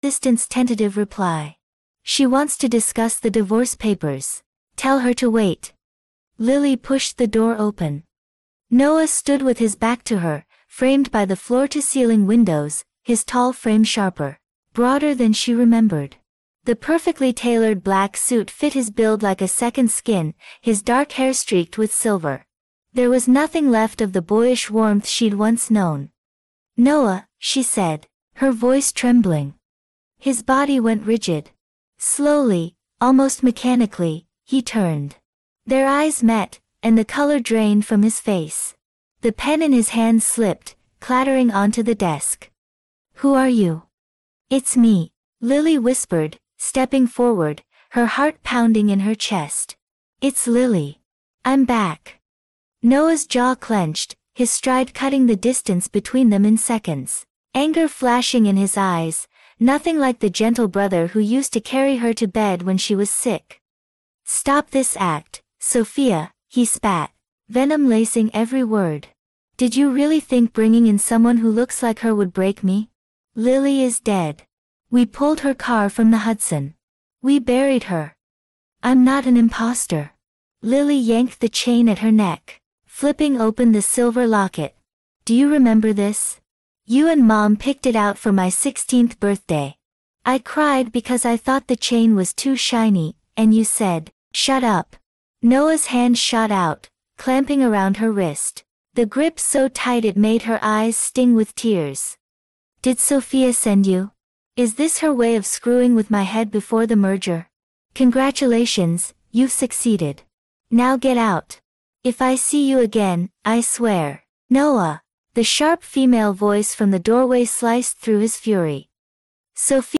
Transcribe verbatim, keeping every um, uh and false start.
assistant's tentative reply. She wants to discuss the divorce papers. Tell her to wait. Lily pushed the door open. Noah stood with his back to her, framed by the floor-to-ceiling windows, his tall frame sharper, broader than she remembered. The perfectly tailored black suit fit his build like a second skin, his dark hair streaked with silver. There was nothing left of the boyish warmth she'd once known. "Noah," she said, her voice trembling. His body went rigid. Slowly, almost mechanically, he turned. Their eyes met, and the color drained from his face. The pen in his hand slipped, clattering onto the desk. "Who are you?" "It's me," Lily whispered, stepping forward, her heart pounding in her chest. "It's Lily. I'm back." Noah's jaw clenched, his stride cutting the distance between them in seconds. Anger flashing in his eyes, nothing like the gentle brother who used to carry her to bed when she was sick. "Stop this act, Sophia," he spat, venom lacing every word. "Did you really think bringing in someone who looks like her would break me? Lily is dead. We pulled her car from the Hudson. We buried her. I'm not an imposter." Lily yanked the chain at her neck, flipping open the silver locket. "Do you remember this? You and Mom picked it out for my sixteenth birthday. I cried because I thought the chain was too shiny, and you said, 'Shut up.'" Noah's hand shot out, clamping around her wrist, the grip so tight it made her eyes sting with tears. "Did Sophia send you? Is this her way of screwing with my head before the merger? Congratulations, you've succeeded. Now get out. If I see you again, I swear." "Noah!" The sharp female voice from the doorway sliced through his fury. Sophia